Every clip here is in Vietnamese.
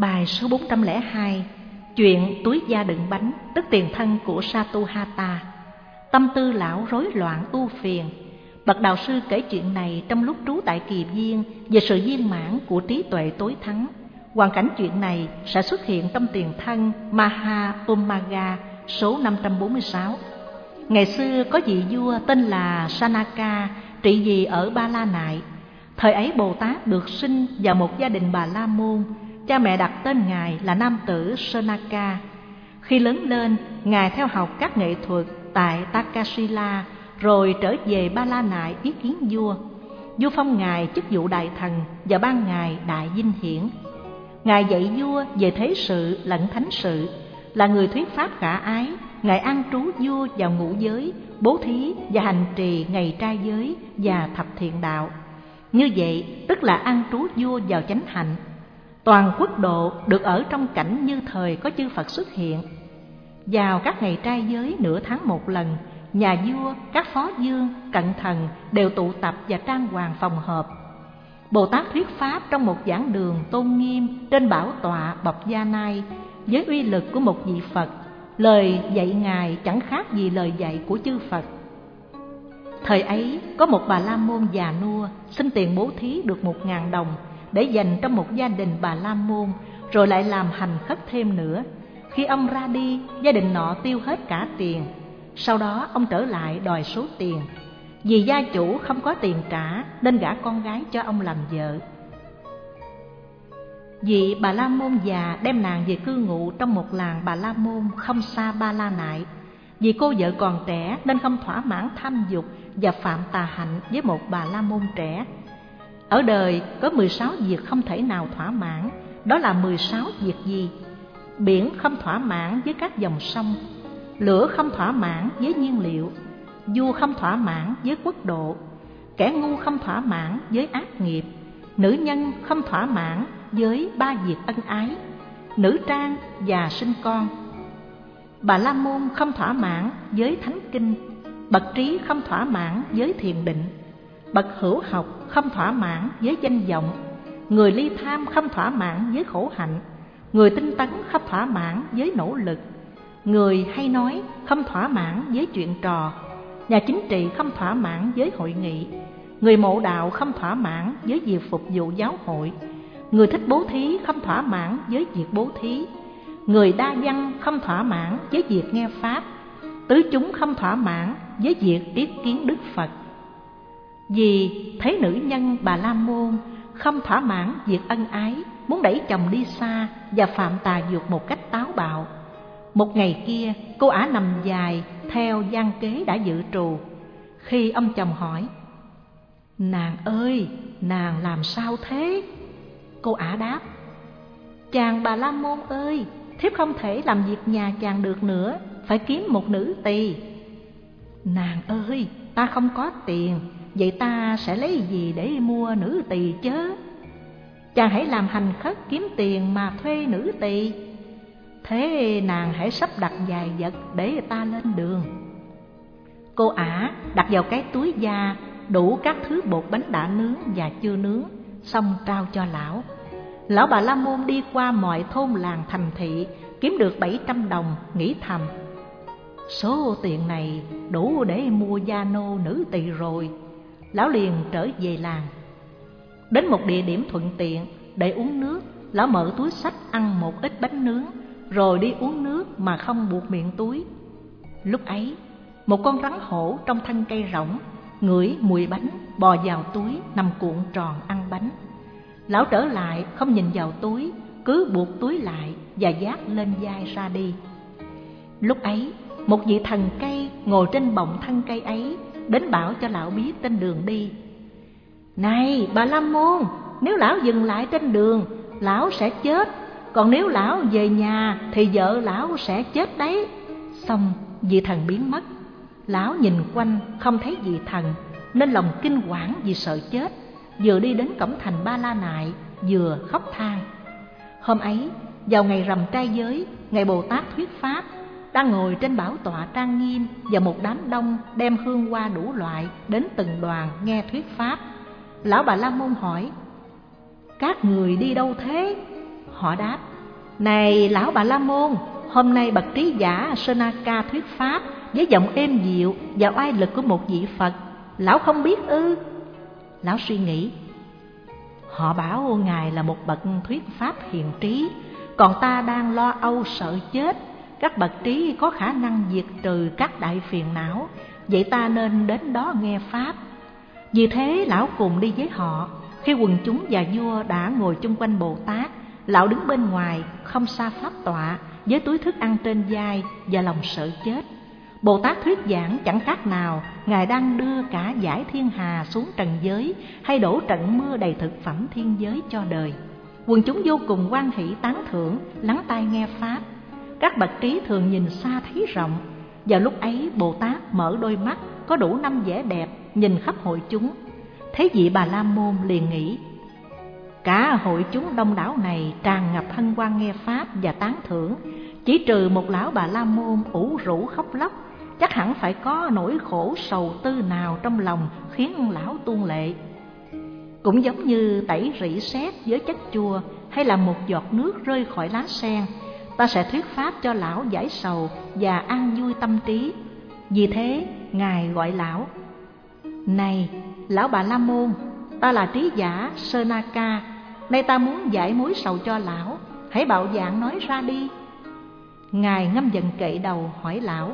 Bài số 402. Chuyện túi da đựng bánh, tức tiền thân của Satuhata. Tâm tư lão rối loạn ưu phiền. Bậc đạo sư kể chuyện này trong lúc trú tại Kỳ Viên về sự viên mãn của trí tuệ tối thắng. Hoàn cảnh chuyện này sẽ xuất hiện trong tiền thân Maha-Umaga số 546. Ngày xưa có vị vua tên là Sanaka trị vì ở Ba La Nại. Thời ấy Bồ Tát được sinh vào một gia đình Bà La Môn. Cha mẹ đặt tên Ngài là nam tử Sanaka. Khi lớn lên, Ngài theo học các nghệ thuật tại Takasila, rồi trở về Ba La Nại ý kiến vua. Vua phong Ngài chức vụ đại thần và ban Ngài đại vinh hiển. Ngài dạy vua về thế sự lẫn thánh sự, là người thuyết pháp khả ái. Ngài an trú vua vào ngũ giới, bố thí và hành trì ngày trai giới và thập thiện đạo. Như vậy tức là an trú vua vào chánh hạnh. Toàn quốc độ được ở trong cảnh như thời có chư Phật xuất hiện. Vào các ngày trai giới nửa tháng một lần, nhà vua, các phó vương, cận thần đều tụ tập và trang hoàng phòng họp. Bồ Tát thuyết pháp trong một giảng đường tôn nghiêm trên bảo tọa bọc da nai, với uy lực của một vị Phật. Lời dạy Ngài chẳng khác gì lời dạy của chư Phật. Thời ấy có một Bà La Môn già nua xin tiền bố thí được 1.000 đồng để dành trong một gia đình Bà La Môn, rồi lại làm hành khất thêm nữa. Khi ông ra đi, gia đình nọ tiêu hết cả tiền. Sau đó ông trở lại đòi số tiền. Vì gia chủ không có tiền trả nên gả con gái cho ông làm vợ. Vị Bà La Môn già đem nàng về cư ngụ trong một làng Bà La Môn không xa Ba La Nại. Vì cô vợ còn trẻ nên không thỏa mãn tham dục và phạm tà hạnh với một Bà La Môn trẻ. Ở đời có 16 việc không thể nào thỏa mãn. Đó là 16 việc gì? Biển không thỏa mãn với các dòng sông, lửa không thỏa mãn với nhiên liệu, vua không thỏa mãn với quốc độ, kẻ ngu không thỏa mãn với ác nghiệp, nữ nhân không thỏa mãn với 3 việc ân ái, nữ trang và sinh con. Bà La Môn không thỏa mãn với thánh kinh, bậc trí không thỏa mãn với thiền định, bậc hữu học không thỏa mãn với danh vọng, người ly tham không thỏa mãn với khổ hạnh, người tinh tấn không thỏa mãn với nỗ lực, người hay nói không thỏa mãn với chuyện trò, nhà chính trị không thỏa mãn với hội nghị, người mộ đạo không thỏa mãn với việc phục vụ giáo hội, người thích bố thí không thỏa mãn với việc bố thí, người đa văn không thỏa mãn với việc nghe pháp, tứ chúng không thỏa mãn với việc yết kiến Đức Phật. Vì thấy nữ nhân Bà La Môn không thỏa mãn việc ân ái, muốn đẩy chồng đi xa và phạm tà dục một cách táo bạo. Một ngày kia, cô ả nằm dài theo gian kế đã dự trù. Khi ông chồng hỏi: "Nàng ơi, nàng làm sao thế?" Cô ả đáp: "Chàng Bà La Môn ơi, thiếp không thể làm việc nhà chàng được nữa, phải kiếm một nữ tỳ." "Nàng ơi, ta không có tiền, vậy ta sẽ lấy gì để mua nữ tỳ chớ?" "Chàng hãy làm hành khất kiếm tiền mà thuê nữ tỳ." "Thế nàng hãy sắp đặt vài vật để ta lên đường." Cô ả đặt vào cái túi da đủ các thứ bột bánh đã nướng và chưa nướng, xong trao cho lão. Lão Bà La Môn đi qua mọi thôn làng thành thị, kiếm được 700 đồng, nghĩ thầm: số tiền này đủ để mua gia nô nữ tỳ rồi. Lão liền trở về làng. Đến một địa điểm thuận tiện để uống nước, lão mở túi xách ăn một ít bánh nướng, rồi đi uống nước mà không buộc miệng túi. Lúc ấy, một con rắn hổ trong thân cây rỗng ngửi mùi bánh bò vào túi, nằm cuộn tròn ăn bánh. Lão trở lại không nhìn vào túi, cứ buộc túi lại và vác lên vai ra đi. Lúc ấy, một vị thần cây ngồi trên bọng thân cây ấy đến bảo cho lão biết tên đường đi. "Này Bà La Môn, nếu lão dừng lại trên đường, lão sẽ chết. Còn nếu lão về nhà thì vợ lão sẽ chết đấy." Xong vị thần biến mất. Lão nhìn quanh không thấy vị thần, nên lòng kinh hoảng vì sợ chết, vừa đi đến cổng thành Ba La Nại vừa khóc than. Hôm ấy, vào ngày rằm trai giới, ngày Bồ Tát thuyết pháp, đang ngồi trên bảo tọa trang nghiêm và một đám đông đem hương hoa đủ loại đến từng đoàn nghe thuyết pháp. Lão Bà La Môn hỏi: "Các người đi đâu thế?" Họ đáp: Này lão Bà La Môn, hôm nay bậc trí giả Sanaka thuyết pháp với giọng êm dịu và oai lực của một vị Phật, lão không biết ư? Lão suy nghĩ, họ bảo ngài là một bậc thuyết pháp hiền trí, còn ta đang lo âu sợ chết. Các bậc trí có khả năng diệt trừ các đại phiền não, vậy ta nên đến đó nghe pháp. Vì thế lão cùng đi với họ. Khi quần chúng và vua đã ngồi chung quanh Bồ Tát, lão đứng bên ngoài không xa pháp tọa với túi thức ăn trên vai và lòng sợ chết. Bồ Tát thuyết giảng chẳng khác nào ngài đang đưa cả dải thiên hà xuống trần giới, hay đổ trận mưa đầy thực phẩm thiên giới cho đời. Quần chúng vô cùng hoan hỷ tán thưởng, lắng tai nghe pháp. Các bậc trí thường nhìn xa thấy rộng. Vào lúc ấy Bồ Tát mở đôi mắt có đủ 5 vẻ đẹp, nhìn khắp hội chúng. Thấy vị Bà La Môn liền nghĩ, cả hội chúng đông đảo này tràn ngập hân hoan nghe pháp và tán thưởng, chỉ trừ một lão Bà La Môn ủ rũ khóc lóc, chắc hẳn phải có nỗi khổ sầu tư nào trong lòng khiến lão tuôn lệ. Cũng giống như tẩy rỉ sét với chất chua, hay là một giọt nước rơi khỏi lá sen, ta sẽ thuyết pháp cho lão giải sầu và an vui tâm trí. Vì thế ngài gọi lão, này lão Bà La Môn, ta là trí giả Sanaka, nay ta muốn giải mối sầu cho lão, hãy bạo dạn nói ra đi. Ngài ngâm dần kệ đầu hỏi lão.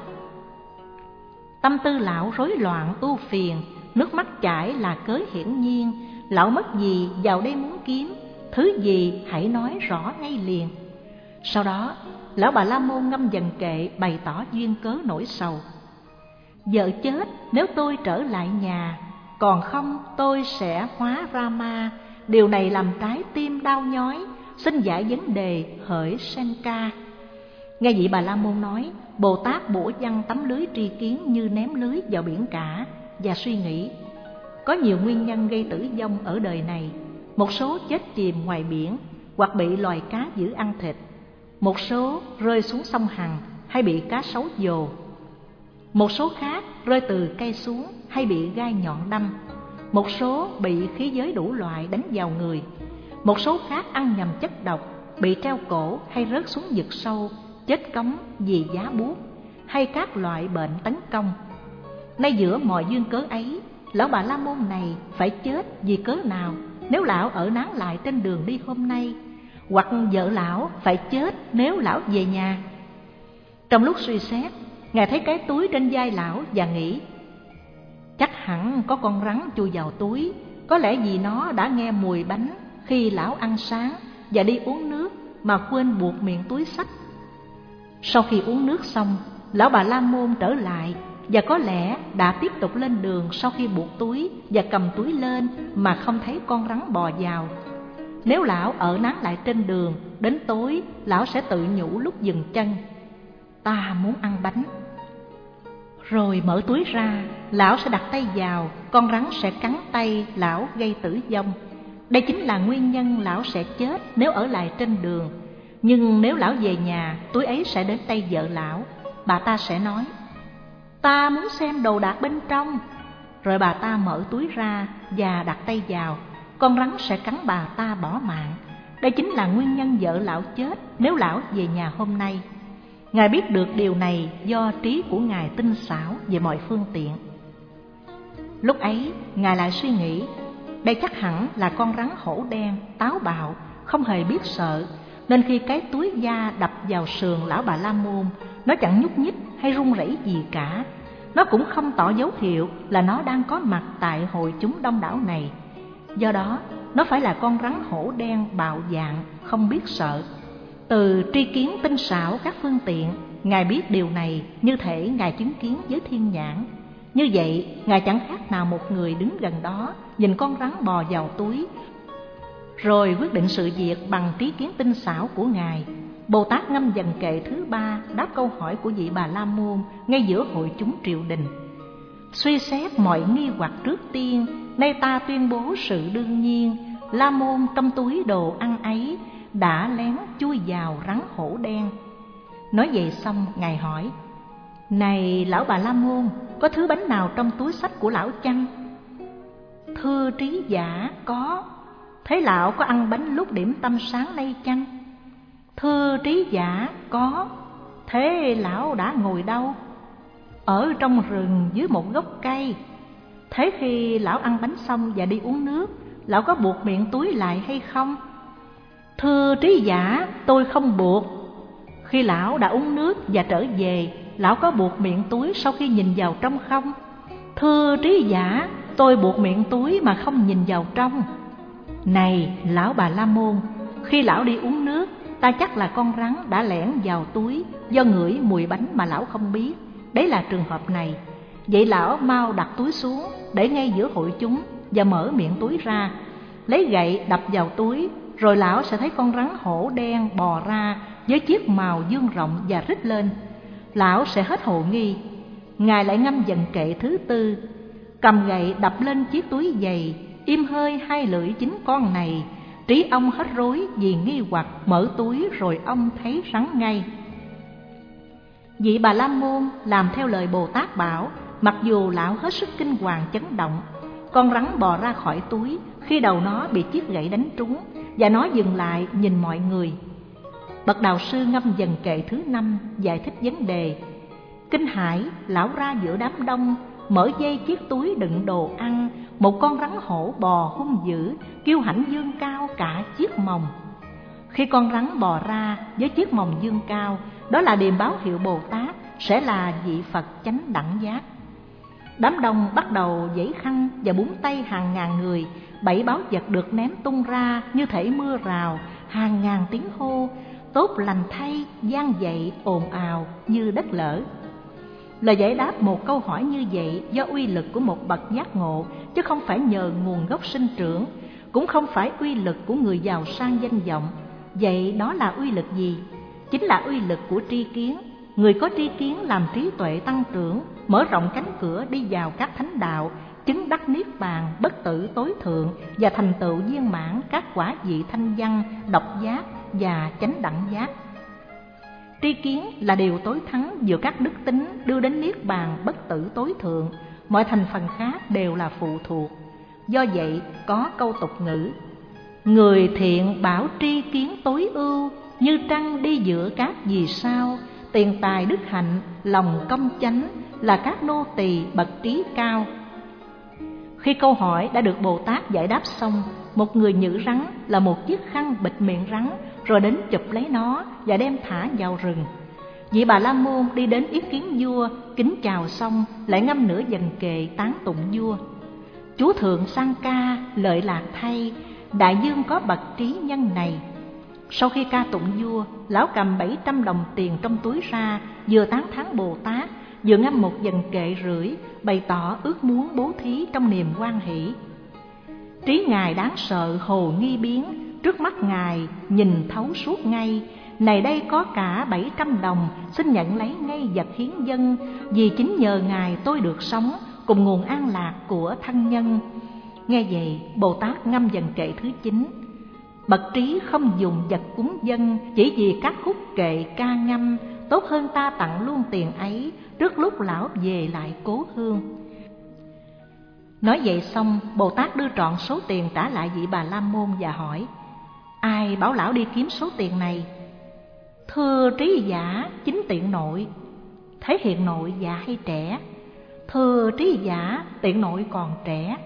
Tâm tư lão rối loạn ưu phiền, nước mắt chảy là cớ hiển nhiên. Lão mất gì vào đây muốn kiếm, thứ gì hãy nói rõ ngay liền. Sau đó lão Bà La Môn ngâm dần kệ bày tỏ duyên cớ nỗi sầu. Vợ chết nếu tôi trở lại nhà, còn không tôi sẽ hóa ra ma. Điều này làm trái tim đau nhói, xin giải vấn đề hỡi Senka. Nghe vị Bà La Môn nói, Bồ Tát bủa văng tấm lưới tri kiến như ném lưới vào biển cả, và suy nghĩ, có nhiều nguyên nhân gây tử vong ở đời này. Một số chết chìm ngoài biển hoặc bị loài cá dữ ăn thịt, một số rơi xuống sông Hằng hay bị cá sấu vồ, một số khác rơi từ cây xuống hay bị gai nhọn đâm, một số bị khí giới đủ loại đánh vào người, một số khác ăn nhầm chất độc, bị treo cổ hay rớt xuống vực sâu, chết cống vì giá buốt, hay các loại bệnh tấn công. Nay giữa mọi duyên cớ ấy, lão Bà La Môn này phải chết vì cớ nào nếu lão ở nán lại trên đường đi hôm nay, hoặc vợ lão phải chết nếu lão về nhà. Trong lúc suy xét, ngài thấy cái túi trên vai lão và nghĩ, chắc hẳn có con rắn chui vào túi, có lẽ vì nó đã nghe mùi bánh khi lão ăn sáng và đi uống nước mà quên buộc miệng túi xách. Sau khi uống nước xong, lão Bà La Môn trở lại và có lẽ đã tiếp tục lên đường sau khi buộc túi và cầm túi lên mà không thấy con rắn bò vào. Nếu lão ở nán lại trên đường, đến tối lão sẽ tự nhủ lúc dừng chân, ta muốn ăn bánh. Rồi mở túi ra, lão sẽ đặt tay vào, con rắn sẽ cắn tay lão gây tử vong. Đây chính là nguyên nhân lão sẽ chết nếu ở lại trên đường. Nhưng nếu lão về nhà, túi ấy sẽ đến tay vợ lão. Bà ta sẽ nói, ta muốn xem đồ đạc bên trong. Rồi bà ta mở túi ra và đặt tay vào, con rắn sẽ cắn bà ta bỏ mạng. Đây chính là nguyên nhân vợ lão chết nếu lão về nhà hôm nay. Ngài biết được điều này do trí của Ngài tinh xảo về mọi phương tiện. Lúc ấy, Ngài lại suy nghĩ, đây chắc hẳn là con rắn hổ đen, táo bạo, không hề biết sợ, nên khi cái túi da đập vào sườn lão Bà La Môn, nó chẳng nhúc nhích hay run rẩy gì cả. Nó cũng không tỏ dấu hiệu là nó đang có mặt tại hội chúng đông đảo này. Do đó, nó phải là con rắn hổ đen bạo dạn, không biết sợ. Từ tri kiến tinh xảo các phương tiện, Ngài biết điều này như thể Ngài chứng kiến với thiên nhãn. Như vậy, Ngài chẳng khác nào một người đứng gần đó, nhìn con rắn bò vào túi, rồi quyết định sự việc bằng trí kiến tinh xảo của Ngài. Bồ Tát ngâm dần kệ thứ 3 đáp câu hỏi của vị Bà La Môn ngay giữa hội chúng triều đình. Suy xét mọi nghi hoặc trước tiên, nay ta tuyên bố sự đương nhiên. La Môn trong túi đồ ăn ấy đã lén chui vào rắn hổ đen. Nói vậy xong, Ngài hỏi, này lão Bà La Môn, có thứ bánh nào trong túi xách của lão chăng? Thưa trí giả, có. Thế lão có ăn bánh lúc điểm tâm sáng nay chăng? Thưa trí giả, có. Thế lão đã ngồi đâu? Ở trong rừng dưới một gốc cây. Thế khi lão ăn bánh xong và đi uống nước, lão có buộc miệng túi lại hay không? Thưa trí giả, tôi không buộc. Khi lão đã uống nước và trở về, lão có buộc miệng túi sau khi nhìn vào trong không? Thưa trí giả, tôi buộc miệng túi mà không nhìn vào trong. Này lão Bà La Môn, khi lão đi uống nước, ta chắc là con rắn đã lẻn vào túi do ngửi mùi bánh mà lão không biết. Đấy là trường hợp này. Vậy lão mau đặt túi xuống, để ngay giữa hội chúng và mở miệng túi ra, lấy gậy đập vào túi, rồi lão sẽ thấy con rắn hổ đen bò ra với chiếc mào dương rộng và rít lên. Lão sẽ hết hồ nghi. Ngài lại ngâm dần kệ thứ tư, cầm gậy đập lên chiếc túi dày, im hơi hai lưỡi chính con này. Trí ông hết rối vì nghi hoặc, mở túi rồi ông thấy rắn ngay. Vị Bà La Môn làm theo lời Bồ Tát bảo, mặc dù lão hết sức kinh hoàng chấn động. Con rắn bò ra khỏi túi khi đầu nó bị chiếc gậy đánh trúng, và nó dừng lại nhìn mọi người. Bậc đạo sư ngâm dần kệ thứ năm giải thích vấn đề. Kinh hãi, lão ra giữa đám đông, mở dây chiếc túi đựng đồ ăn. Một con rắn hổ bò hung dữ, kiêu hãnh dương cao cả chiếc mồng. Khi con rắn bò ra với chiếc mồng dương cao, đó là điềm báo hiệu Bồ Tát sẽ là vị Phật chánh đẳng giác. Đám đông bắt đầu giãy khăn và búng tay hàng ngàn người. 7 báu vật được ném tung ra như thể mưa rào, hàng ngàn tiếng hô tốt lành thay vang dậy ồn ào như đất lở. Lời giải đáp một câu hỏi như vậy do uy lực của một bậc giác ngộ, chứ không phải nhờ nguồn gốc sinh trưởng, cũng không phải uy lực của người giàu sang danh vọng. Vậy đó là uy lực gì? Chính là uy lực của tri kiến. Người có tri kiến làm trí tuệ tăng trưởng, mở rộng cánh cửa đi vào các thánh đạo, chứng đắc niết bàn bất tử tối thượng và thành tựu viên mãn các quả vị thanh văn, độc giác và chánh đẳng giác. Tri kiến là điều tối thắng giữa các đức tính đưa đến niết bàn bất tử tối thượng, mọi thành phần khác đều là phụ thuộc. Do vậy có câu tục ngữ: người thiện bảo tri kiến tối ưu, như trăng đi giữa các vì sao. Tiền tài đức hạnh, lòng công chánh là các nô tỳ bậc trí cao. Khi câu hỏi đã được Bồ Tát giải đáp xong, một người nhử rắn là một chiếc khăn bịt miệng rắn, rồi đến chụp lấy nó và đem thả vào rừng. Vị Bà La Môn đi đến ý kiến vua, kính chào xong lại ngâm nửa dần kệ tán tụng vua. Chúa thượng sang ca, lợi lạc thay, đại dương có bậc trí nhân này. Sau khi ca tụng vua, lão cầm 700 đồng tiền trong túi ra, vừa tán thán Bồ Tát, vừa ngâm một dần kệ rưỡi, bày tỏ ước muốn bố thí trong niềm hoan hỷ. Trí ngài đáng sợ hồ nghi biến, trước mắt ngài nhìn thấu suốt ngay. Này đây có cả 700 đồng, xin nhận lấy ngay vật hiến dân, vì chính nhờ ngài tôi được sống cùng nguồn an lạc của thân nhân. Nghe vậy, Bồ Tát ngâm dần kệ thứ 9. Bậc trí không dùng vật cúng dân, chỉ vì các khúc kệ ca ngâm, tốt hơn ta tặng luôn tiền ấy, trước lúc lão về lại cố hương. Nói vậy xong, Bồ Tát đưa trọn số tiền trả lại vị Bà La Môn và hỏi: ai bảo lão đi kiếm số tiền này? Thưa trí giả, chính tiện nội. Thế hiện nội già hay trẻ? Thưa trí giả, tiện nội còn trẻ.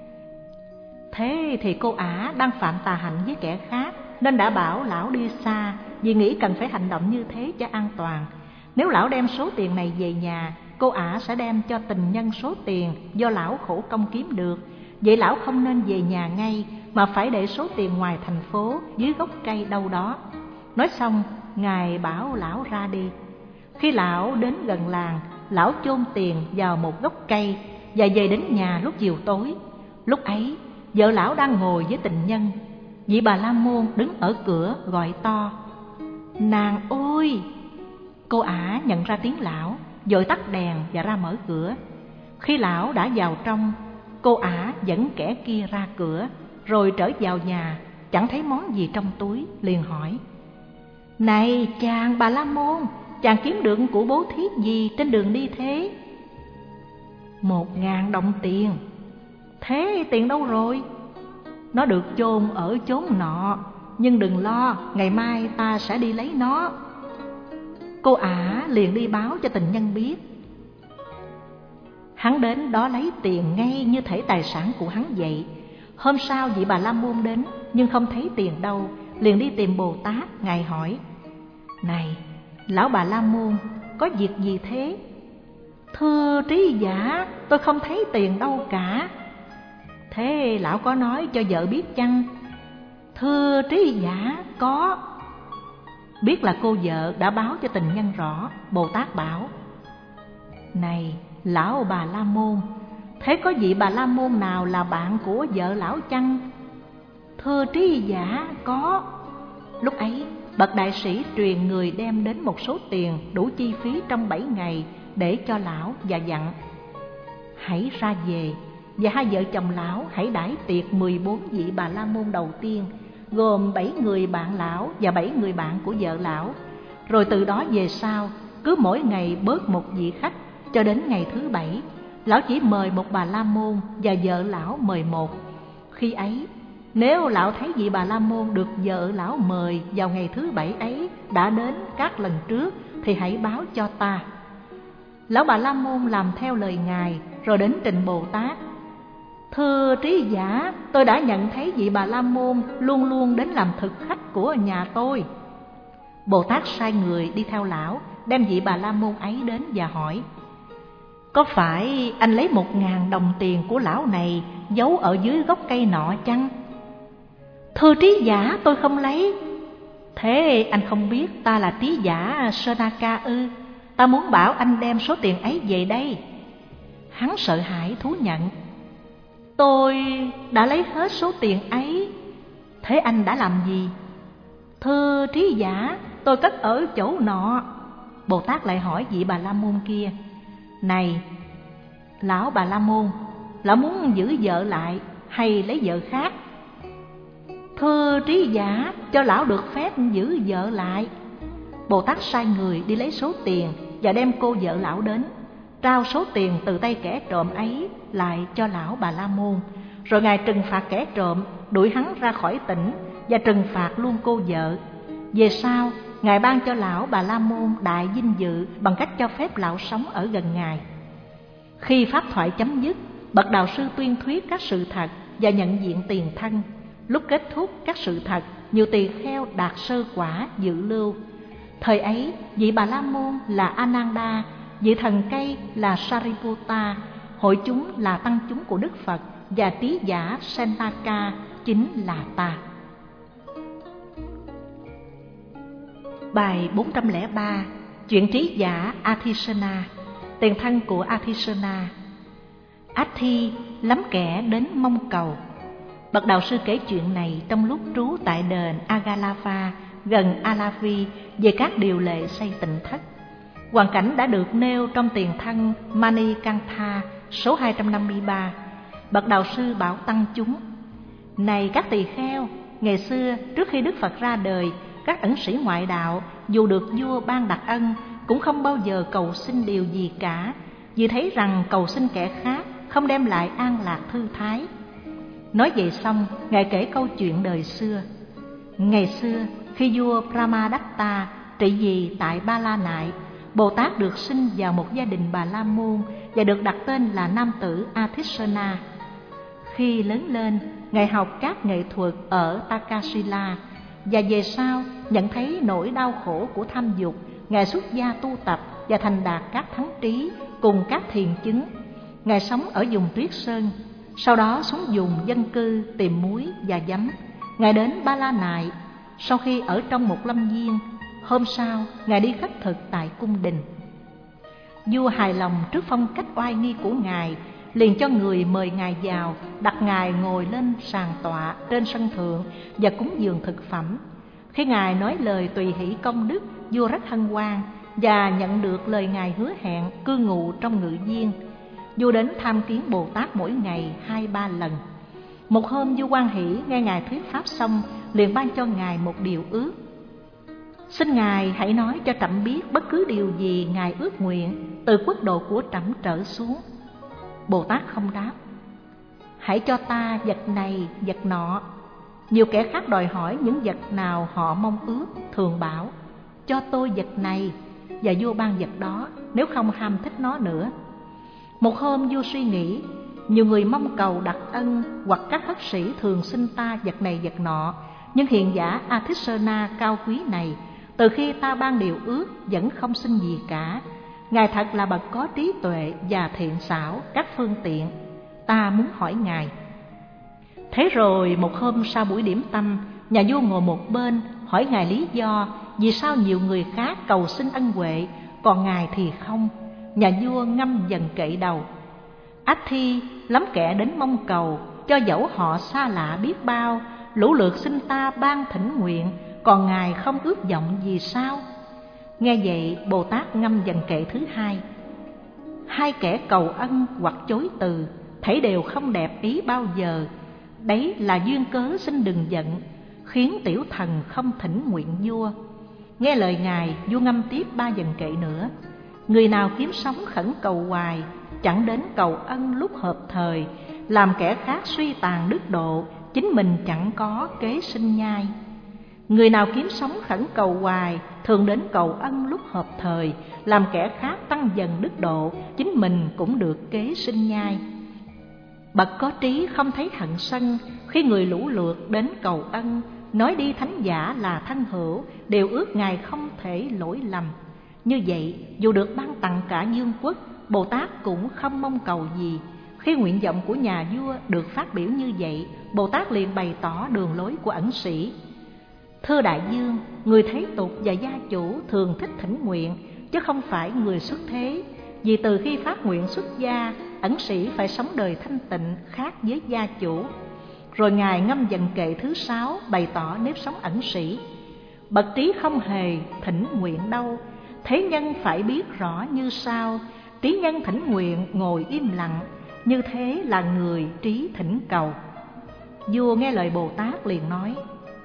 Thế thì cô ả đang phạm tà hạnh với kẻ khác, nên đã bảo lão đi xa, vì nghĩ cần phải hành động như thế cho an toàn. Nếu lão đem số tiền này về nhà, cô ả sẽ đem cho tình nhân số tiền do lão khổ công kiếm được. Vậy lão không nên về nhà ngay, mà phải để số tiền ngoài thành phố, dưới gốc cây đâu đó. Nói xong, ngài bảo lão ra đi. Khi lão đến gần làng, lão chôn tiền vào một gốc cây và về đến nhà lúc chiều tối. Lúc ấy, vợ lão đang ngồi với tình nhân. Vị Bà La Môn đứng ở cửa gọi to: nàng ơi! Cô ả nhận ra tiếng lão, vội tắt đèn và ra mở cửa. Khi lão đã vào trong, cô ả dẫn kẻ kia ra cửa, rồi trở vào nhà, chẳng thấy món gì trong túi, liền hỏi: này chàng Bà La Môn, chàng kiếm được của bố thí gì trên đường đi thế? 1.000 đồng tiền. Thế tiền đâu rồi? Nó được chôn ở chốn nọ, nhưng đừng lo, ngày mai ta sẽ đi lấy nó. Cô ả liền đi báo cho tình nhân biết. Hắn đến đó lấy tiền ngay như thể tài sản của hắn vậy. Hôm sau vị Bà La Môn đến nhưng không thấy tiền đâu, liền đi tìm Bồ Tát. Ngài hỏi: Này, lão Bà La Môn, có việc gì thế? Thưa trí giả, tôi không thấy tiền đâu cả. Thế lão có nói cho vợ biết chăng? Thưa trí giả, có. Biết là cô vợ đã báo cho tình nhân rõ. Bồ Tát bảo: Này lão Bà La Môn, thế có vị Bà La Môn nào là bạn của vợ lão chăng? Thưa trí giả, có. Lúc ấy bậc đại sĩ truyền người đem đến một số tiền đủ chi phí trong 7 ngày để cho lão, và dặn: Hãy ra về, và hai vợ chồng lão hãy đãi tiệc 14 vị Bà La Môn đầu tiên, gồm 7 người bạn lão và 7 người bạn của vợ lão. Rồi từ đó về sau, cứ mỗi ngày bớt một vị khách, cho đến ngày thứ 7, lão chỉ mời một Bà La Môn và vợ lão mời một. Khi ấy, nếu lão thấy vị Bà La Môn được vợ lão mời vào ngày thứ 7 ấy đã đến các lần trước, thì hãy báo cho ta. Lão Bà La Môn làm theo lời ngài, rồi đến trình Bồ Tát: Thưa trí giả, tôi đã nhận thấy vị Bà La Môn luôn luôn đến làm thực khách của nhà tôi. Bồ Tát sai người đi theo lão, đem vị Bà La Môn ấy đến và hỏi: Có phải anh lấy 1.000 đồng tiền của lão này giấu ở dưới gốc cây nọ chăng? Thưa trí giả, tôi không lấy. Thế anh không biết ta là trí giả Sanaka ư? Ta muốn bảo anh đem số tiền ấy về đây. Hắn sợ hãi thú nhận: Tôi đã lấy hết số tiền ấy. Thế anh đã làm gì? Thưa trí giả, tôi cất ở chỗ nọ. Bồ Tát lại hỏi vị Bà La Môn kia: Này lão Bà La Môn, lão muốn giữ vợ lại hay lấy vợ khác? Thưa trí giả, cho lão được phép giữ vợ lại. Bồ Tát sai người đi lấy số tiền và đem cô vợ lão đến, trao số tiền từ tay kẻ trộm ấy lại cho lão Bà La Môn. Rồi ngài trừng phạt kẻ trộm, đuổi hắn ra khỏi tỉnh, và trừng phạt luôn cô vợ. Về sau, ngài ban cho lão Bà La Môn đại vinh dự bằng cách cho phép lão sống ở gần ngài. Khi pháp thoại chấm dứt, bậc đạo sư tuyên thuyết các sự thật và nhận diện tiền thân. Lúc kết thúc các sự thật, nhiều tỳ kheo đạt sơ quả dự lưu. Thời ấy, vị Bà La Môn là Ananda, vị thần cây là Sariputta, hội chúng là tăng chúng của Đức Phật, và trí giả Sanaka chính là ta. Bài 403. Chuyện trí giả Athisana. Tiền thân của Athisana. Athi lắm kẻ đến mong cầu. Bậc đạo sư kể chuyện này trong lúc trú tại đền Agalava gần Alavi về các điều lệ xây tịnh thất. Hoàn cảnh đã được nêu trong tiền thân Manikantha số 253. Bậc đạo sư bảo tăng chúng: Này các tỳ kheo, ngày xưa trước khi Đức Phật ra đời, các ẩn sĩ ngoại đạo dù được vua ban đặc ân cũng không bao giờ cầu xin điều gì cả, vì thấy rằng cầu xin kẻ khác không đem lại an lạc thư thái. Nói vậy xong, ngài kể câu chuyện đời xưa. Ngày xưa, khi vua Brahmadatta trị vì tại Ba La Nại, Bồ Tát được sinh vào một gia đình Bà La Môn và được đặt tên là nam tử Athisana. Khi lớn lên, ngài học các nghệ thuật ở Takasila, và về sau nhận thấy nỗi đau khổ của tham dục, ngài xuất gia tu tập và thành đạt các thắng trí cùng các thiền chứng. Ngài sống ở vùng Tuyết Sơn, sau đó xuống vùng dân cư tìm muối và giấm. Ngài đến Ba La Nại. Sau khi ở trong một lâm viên, hôm sau ngài đi khất thực tại cung đình. Vua hài lòng trước phong cách oai nghi của ngài, liền cho người mời ngài vào, đặt ngài ngồi lên sàn tọa trên sân thượng và cúng dường thực phẩm. Khi ngài nói lời tùy hỷ công đức, vua rất hân hoan và nhận được lời ngài hứa hẹn cư ngụ trong ngự viên. Vua đến tham kiến Bồ Tát mỗi ngày 2-3 lần. Một hôm vua hoan hỷ nghe ngài thuyết pháp xong, liền ban cho ngài một điều ước: Xin ngài hãy nói cho trẫm biết bất cứ điều gì ngài ước nguyện từ quốc độ của trẫm trở xuống. Bồ Tát không đáp. Hãy cho ta vật này vật nọ. Nhiều kẻ khác đòi hỏi những vật nào họ mong ước, thường bảo: cho tôi vật này, và vua ban vật đó, nếu không ham thích nó nữa. Một hôm vua suy nghĩ, nhiều người mong cầu đặc ân, hoặc các hất sĩ thường xin ta vật này vật nọ, nhưng hiền giả Athissena cao quý này, từ khi ta ban điều ước vẫn không xin gì cả. Ngài thật là bậc có trí tuệ và thiện xảo các phương tiện, ta muốn hỏi Ngài. Thế rồi một hôm sau buổi điểm tâm, nhà vua ngồi một bên hỏi Ngài lý do vì sao nhiều người khác cầu xin ân huệ, còn Ngài thì không. Nhà vua ngâm dần kệ đầu: Ách thi, lắm kẻ đến mong cầu, cho dẫu họ xa lạ biết bao, lũ lượt xin ta ban thỉnh nguyện, còn Ngài không ước vọng gì sao? Nghe vậy, Bồ Tát ngâm dần kệ thứ hai: hai kẻ cầu ân hoặc chối từ, thảy đều không đẹp ý bao giờ. Đấy là duyên cớ xin đừng giận, khiến tiểu thần không thỉnh nguyện vua. Nghe lời Ngài, vua ngâm tiếp ba dần kệ nữa: người nào kiếm sống khẩn cầu hoài, chẳng đến cầu ân lúc hợp thời, làm kẻ khác suy tàn đức độ, chính mình chẳng có kế sinh nhai. Người nào kiếm sống khẩn cầu hoài, thường đến cầu ân lúc hợp thời, làm kẻ khác tăng dần đức độ, chính mình cũng được kế sinh nhai. Bậc có trí không thấy hận sân, khi người lũ lượt đến cầu ân, nói đi thánh giả là thân hữu, đều ước Ngài không thể lỗi lầm. Như vậy, dù được ban tặng cả vương quốc, Bồ Tát cũng không mong cầu gì. Khi nguyện vọng của nhà vua được phát biểu như vậy, Bồ Tát liền bày tỏ đường lối của ẩn sĩ: thưa đại vương, người thế tục và gia chủ thường thích thỉnh nguyện, chứ không phải người xuất thế. Vì từ khi phát nguyện xuất gia, ẩn sĩ phải sống đời thanh tịnh khác với gia chủ. Rồi Ngài ngâm dần kệ thứ 6 bày tỏ nếp sống ẩn sĩ: bậc trí không hề thỉnh nguyện đâu, thế nhân phải biết rõ như sau. Trí nhân thỉnh nguyện ngồi im lặng, như thế là người trí thỉnh cầu. Vua nghe lời Bồ Tát liền nói: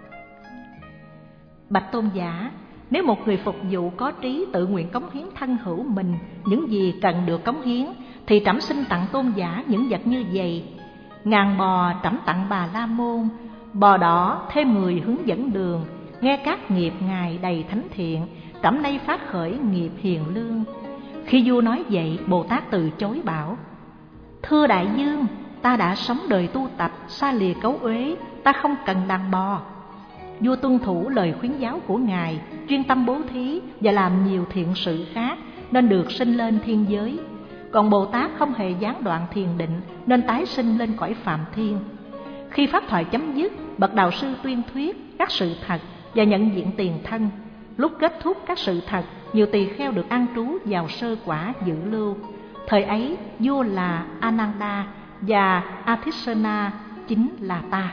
bạch tôn giả, nếu một người phục vụ có trí tự nguyện cống hiến thân hữu mình những gì cần được cống hiến, thì trẫm xin tặng tôn giả những vật như vậy: ngàn bò trẫm tặng Bà La Môn, bò đỏ thêm 10 hướng dẫn đường. Nghe các nghiệp Ngài đầy thánh thiện, trẫm nay phát khởi nghiệp hiền lương. Khi vua nói vậy, Bồ Tát từ chối bảo: thưa đại vương, ta đã sống đời tu tập, xa lìa cấu uế, ta không cần đàn bò. Vua tuân thủ lời khuyến giáo của Ngài, chuyên tâm bố thí và làm nhiều thiện sự khác, nên được sinh lên thiên giới. Còn Bồ Tát không hề gián đoạn thiền định, nên tái sinh lên cõi Phạm Thiên. Khi pháp thoại chấm dứt, bậc đạo sư tuyên thuyết các sự thật và nhận diện tiền thân. Lúc kết thúc các sự thật, nhiều tỳ kheo được an trú vào sơ quả dự lưu. Thời ấy, vua là Ananda và Athissena chính là ta.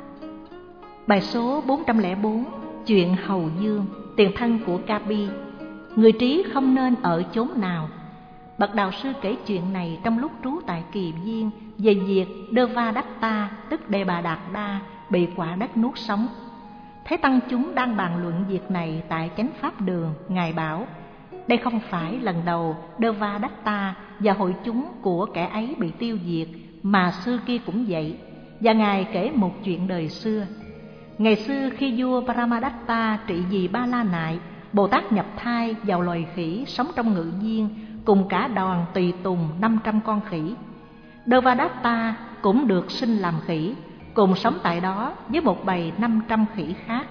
Bài số 404, chuyện Hầu Dương, tiền thân của Kapi. Người trí không nên ở chốn nào. Bậc đạo sư kể chuyện này trong lúc trú tại Kỳ Viên về việc Devadatta, tức Đề Bà Đạt Đa, bị quả đất nuốt sống. Thấy tăng chúng đang bàn luận việc này tại chánh pháp đường, Ngài bảo: đây không phải lần đầu Devadatta và hội chúng của kẻ ấy bị tiêu diệt, mà xưa kia cũng vậy. Và Ngài kể một chuyện đời xưa. Ngày xưa khi vua Brahmadatta trị vì Ba La Nại, Bồ Tát nhập thai vào loài khỉ sống trong ngự viên, cùng cả đoàn tùy tùng 500 con khỉ. Devadatta cũng được sinh làm khỉ, cùng sống tại đó với một bầy 500 khỉ khác.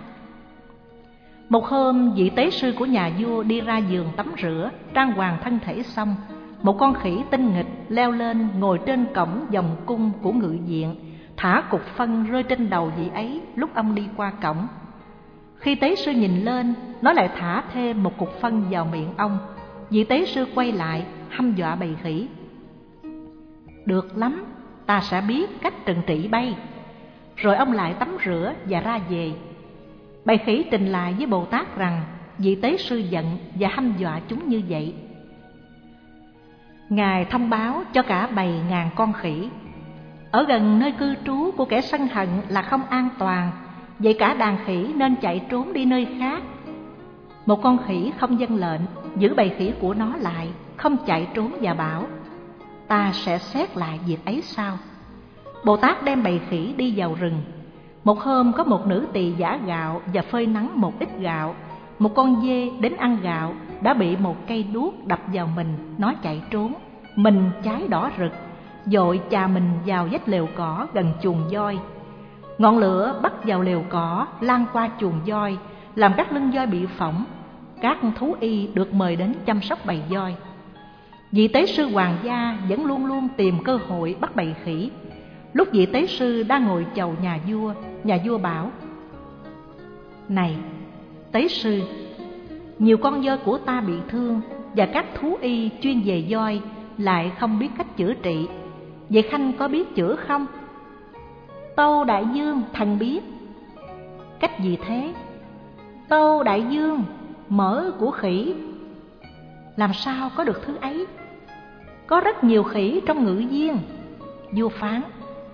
Một hôm, vị tế sư của nhà vua đi ra giường tắm rửa, trang hoàng thân thể xong, một con khỉ tinh nghịch leo lên ngồi trên cổng vòng cung của ngự viện, thả cục phân rơi trên đầu vị ấy lúc ông đi qua cổng. Khi tế sư nhìn lên, nó lại thả thêm một cục phân vào miệng ông. Vị tế sư quay lại hăm dọa bầy khỉ: được lắm, ta sẽ biết cách trừng trị bay. Rồi ông lại tắm rửa và ra về. Bầy khỉ trình lại với Bồ Tát rằng vị tế sư giận và hăm dọa chúng như vậy. Ngài thông báo cho cả bầy ngàn con khỉ: ở gần nơi cư trú của kẻ sân hận là không an toàn, vậy cả đàn khỉ nên chạy trốn đi nơi khác. Một con khỉ không vâng lệnh, giữ bầy khỉ của nó lại, không chạy trốn và bảo: ta sẽ xét lại việc ấy sau. Bồ Tát đem bầy khỉ đi vào rừng. Một hôm có một nữ tỳ giã gạo và phơi nắng một ít gạo. Một con dê đến ăn gạo đã bị một cây đuốc đập vào mình, nó chạy trốn, mình cháy đỏ rực, vội chà mình vào vách lều cỏ gần chuồng voi. Ngọn lửa bắt vào lều cỏ, lan qua chuồng voi, làm các lưng voi bị phỏng. Các thú y được mời đến chăm sóc bầy voi. Vị tế sư hoàng gia vẫn luôn luôn tìm cơ hội bắt bầy khỉ. Lúc vị tế sư đang ngồi chầu nhà vua bảo: "Này, tế sư, nhiều con voi của ta bị thương và các thú y chuyên về voi lại không biết cách chữa trị. Vậy Khanh có biết chữa không?" "Tâu đại vương, thần biết." "Cách gì thế?" "Tâu đại vương, mỡ của khỉ." "Làm sao có được thứ ấy?" "Có rất nhiều khỉ trong ngự viên." Vua phán: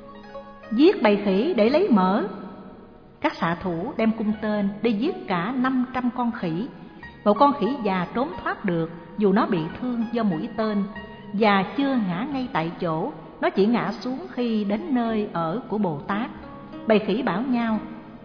"Giết bầy khỉ để lấy mỡ." Các xạ thủ đem cung tên đi giết cả 500 con khỉ. Một con khỉ già trốn thoát được dù nó bị thương do mũi tên, và chưa ngã ngay tại chỗ, nó chỉ ngã xuống khi đến nơi ở của Bồ Tát. Bầy khỉ bảo nhau: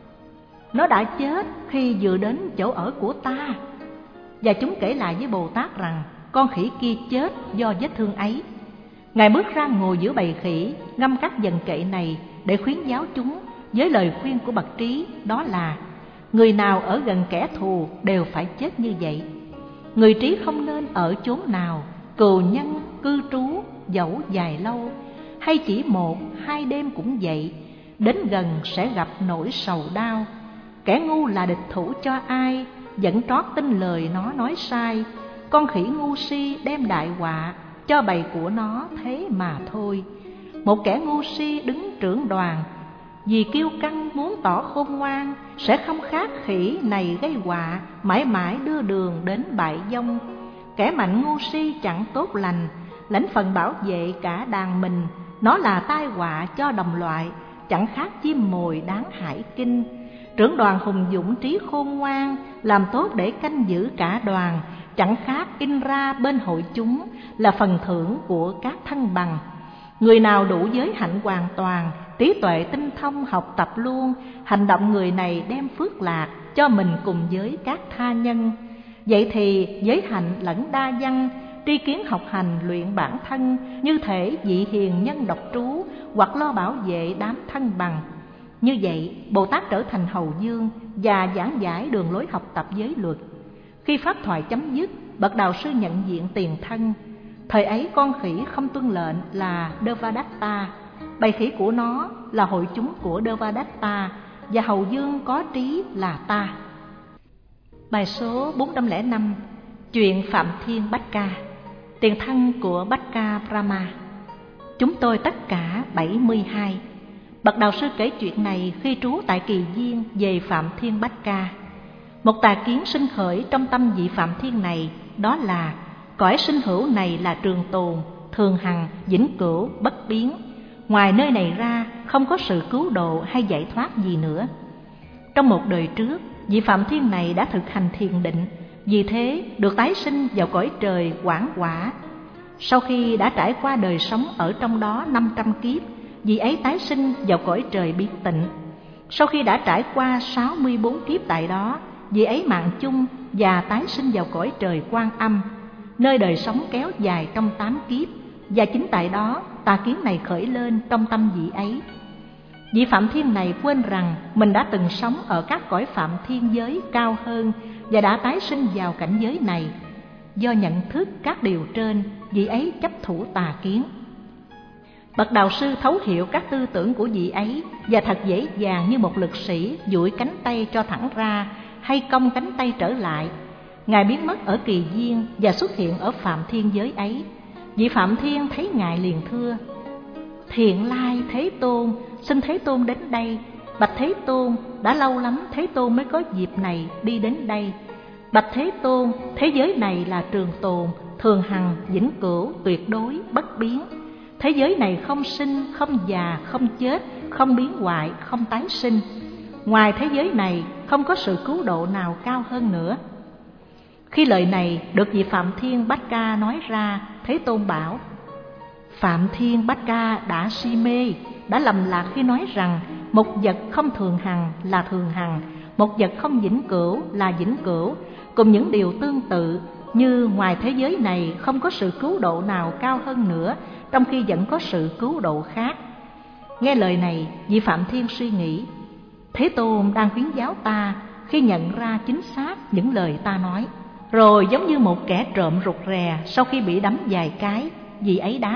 "Nó đã chết khi vừa đến chỗ ở của ta." Và chúng kể lại với Bồ Tát rằng con khỉ kia chết do vết thương ấy. Ngài bước ra ngồi giữa bầy khỉ, ngâm các dần kệ này để khuyến giáo chúng với lời khuyên của bậc trí, đó là: người nào ở gần kẻ thù đều phải chết như vậy. Người trí không nên ở chốn nào, cừu nhân cư trú dẫu dài lâu, hay chỉ 1-2 đêm cũng vậy, đến gần sẽ gặp nỗi sầu đau. Kẻ ngu là địch thủ cho ai, vẫn trót tin lời nó nói sai. Con khỉ ngu si đem đại họa cho bầy của nó thế mà thôi. Một kẻ ngu si đứng trưởng đoàn, vì kiêu căng muốn tỏ khôn ngoan, sẽ không khác khỉ này gây họa, mãi mãi đưa đường đến bại vong. Kẻ mạnh ngu si chẳng tốt lành, lãnh phần bảo vệ cả đàn mình. Nó là tai họa cho đồng loại, chẳng khác chim mồi đáng hại kinh. Trưởng đoàn hùng dũng trí khôn ngoan, làm tốt để canh giữ cả đoàn, chẳng khác in ra bên hội chúng, là phần thưởng của các thân bằng. Người nào đủ giới hạnh hoàn toàn, trí tuệ tinh thông học tập luôn, hành động người này đem phước lạc cho mình cùng với các tha nhân. Vậy thì giới hạnh lẫn đa văn, tri kiến học hành luyện bản thân, như thể vị hiền nhân độc trú, hoặc lo bảo vệ đám thân bằng. Như vậy, Bồ Tát trở thành hầu vương và giảng giải đường lối học tập giới luật. Khi pháp thoại chấm dứt, bậc đạo sư nhận diện tiền thân. Thời ấy con khỉ không tuân lệnh là Devadatta, bầy khỉ của nó là hội chúng của Devadatta, và hầu vương có trí là ta. Bài số 405. Chuyện Phạm Thiên Bách Ca. Tiền thân của Bách Ca Brahma. Chúng tôi tất cả 72. Bậc đạo sư kể chuyện này khi trú tại Kỳ Viên về Phạm Thiên Bách Ca. Một tà kiến sinh khởi trong tâm vị Phạm Thiên này, đó là cõi sinh hữu này là trường tồn, thường hằng, vĩnh cửu, bất biến. Ngoài nơi này ra không có sự cứu độ hay giải thoát gì nữa. Trong một đời trước, vị Phạm Thiên này đã thực hành thiền định, vì thế được tái sinh vào cõi trời Quảng Quả. Sau khi đã trải qua đời sống ở trong đó 500 kiếp, vị ấy tái sinh vào cõi trời Biến Tịnh. Sau khi đã trải qua 64 kiếp tại đó, vị ấy mạng chung và tái sinh vào cõi trời Quan Âm, nơi đời sống kéo dài trong 8 kiếp, và chính tại đó tà kiến này khởi lên trong tâm vị ấy. Vị Phạm Thiên này quên rằng mình đã từng sống ở các cõi Phạm Thiên giới cao hơn và đã tái sinh vào cảnh giới này. Do nhận thức các điều trên, vị ấy chấp thủ tà kiến. Bậc đạo sư thấu hiểu các tư tưởng của vị ấy và thật dễ dàng như một lực sĩ duỗi cánh tay cho thẳng ra hay cong cánh tay trở lại. Ngài biến mất ở Kỳ Viên và xuất hiện ở Phạm Thiên giới ấy. Vị Phạm Thiên thấy Ngài liền thưa: Thiện lai Thế Tôn, xin Thế Tôn đến đây. Bạch Thế Tôn, đã lâu lắm Thế Tôn mới có dịp này đi đến đây. Bạch Thế Tôn, thế giới này là trường tồn, thường hằng, vĩnh cửu, tuyệt đối, bất biến. Thế giới này không sinh, không già, không chết, không biến hoại, không tái sinh. Ngoài thế giới này không có sự cứu độ nào cao hơn nữa. Khi lời này được vị Phạm Thiên Bách Ca nói ra, Thế Tôn bảo: Phạm Thiên Bách Ca đã si mê, đã lầm lạc khi nói rằng một vật không thường hằng là thường hằng, một vật không vĩnh cửu là vĩnh cửu, cùng những điều tương tự như ngoài thế giới này không có sự cứu độ nào cao hơn nữa, trong khi vẫn có sự cứu độ khác. Nghe lời này, vị Phạm Thiên suy nghĩ, Thế Tôn đang khuyến giáo ta khi nhận ra chính xác những lời ta nói. Rồi giống như một kẻ trộm rụt rè sau khi bị đấm vài cái, vị ấy đáp,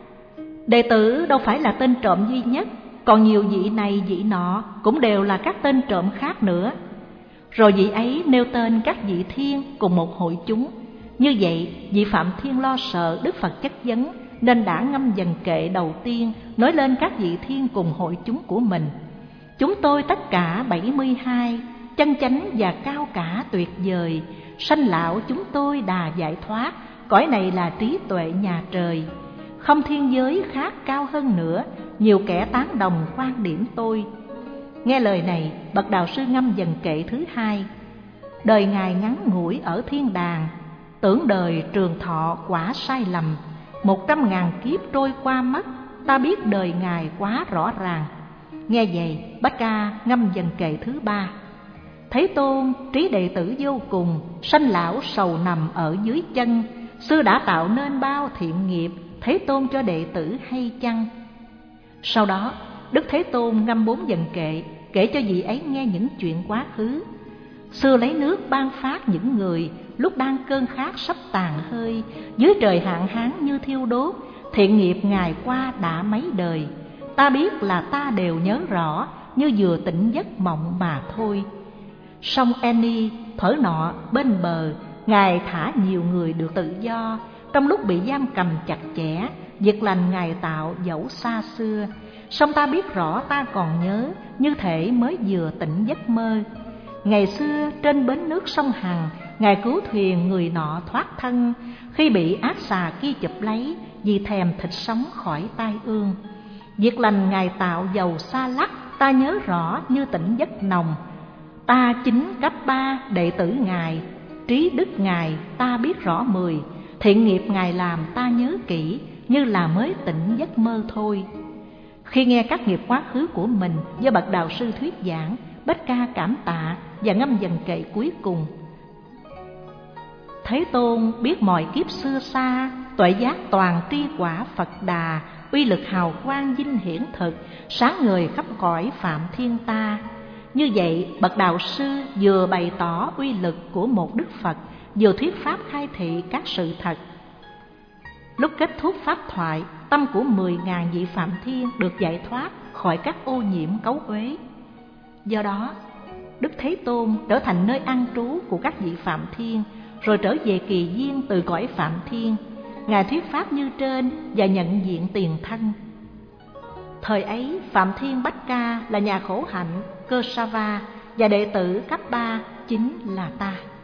đệ tử đâu phải là tên trộm duy nhất, còn nhiều vị này vị nọ cũng đều là các tên trộm khác nữa. Rồi vị ấy nêu tên các vị thiên cùng một hội chúng. Như vậy, vị Phạm Thiên lo sợ Đức Phật chất vấn, nên đã ngâm dần kệ đầu tiên nói lên các vị thiên cùng hội chúng của mình. Chúng tôi tất cả 72, chân chánh và cao cả tuyệt vời, sanh lão chúng tôi đà giải thoát, cõi này là trí tuệ nhà trời. Không thiên giới khác cao hơn nữa, nhiều kẻ tán đồng quan điểm tôi. Nghe lời này, bậc đạo sư ngâm dần kệ thứ hai. Đời Ngài ngắn ngủi ở thiên đàng, tưởng đời trường thọ quả sai lầm. 100.000 kiếp trôi qua mất, ta biết đời Ngài quá rõ ràng. Nghe vậy, Bách Ca ngâm dần kệ thứ ba. Thế Tôn, trí đệ tử vô cùng, sanh lão sầu nằm ở dưới chân. Sư đã tạo nên bao thiện nghiệp, Thế Tôn cho đệ tử hay chăng? Sau đó, Đức Thế Tôn ngâm 4 dần kệ, kể cho vị ấy nghe những chuyện quá khứ. Xưa lấy nước ban phát những người, lúc đang cơn khát sắp tàn hơi, dưới trời hạn hán như thiêu đốt, thiện nghiệp Ngài qua đã mấy đời. Ta biết là ta đều nhớ rõ, như vừa tỉnh giấc mộng mà thôi. Sông Eni thuở nọ bên bờ, Ngài thả nhiều người được tự do. Trong lúc bị giam cầm chặt chẽ, việc lành Ngài tạo dẫu xa xưa. Song ta biết rõ ta còn nhớ, như thể mới vừa tỉnh giấc mơ. Ngày xưa trên bến nước sông Hằng, Ngài cứu thuyền người nọ thoát thân, khi bị ác xà kia chụp lấy, vì thèm thịt sống khỏi tai ương. Việc lành Ngài tạo dầu xa lắc, ta nhớ rõ như tỉnh giấc nồng. Ta chính cấp 3 đệ tử Ngài, trí đức Ngài ta biết rõ 10. Thiện nghiệp Ngài làm ta nhớ kỹ, như là mới tỉnh giấc mơ thôi. Khi nghe các nghiệp quá khứ của mình do bậc đạo sư thuyết giảng, Bách Ca cảm tạ và ngâm dần kệ cuối cùng. Thế Tôn biết mọi kiếp xưa xa, tuệ giác toàn tri quả Phật Đà, uy lực hào quang vinh hiển thực, sáng ngời khắp cõi Phạm Thiên ta. Như vậy, bậc đạo sư vừa bày tỏ uy lực của một Đức Phật, vừa thuyết pháp khai thị các sự thật. Lúc kết thúc pháp thoại, tâm của 10.000 vị Phạm Thiên được giải thoát khỏi các ô nhiễm cấu uế. Do đó, Đức Thế Tôn trở thành nơi an trú của các vị Phạm Thiên, rồi trở về kỳ viên từ cõi Phạm Thiên. Ngài thuyết pháp như trên và nhận diện tiền thân. Thời ấy, Phạm Thiên Bách Ca là nhà khổ hạnh Cơ Sa Va, và đệ tử cấp 3 chính là ta.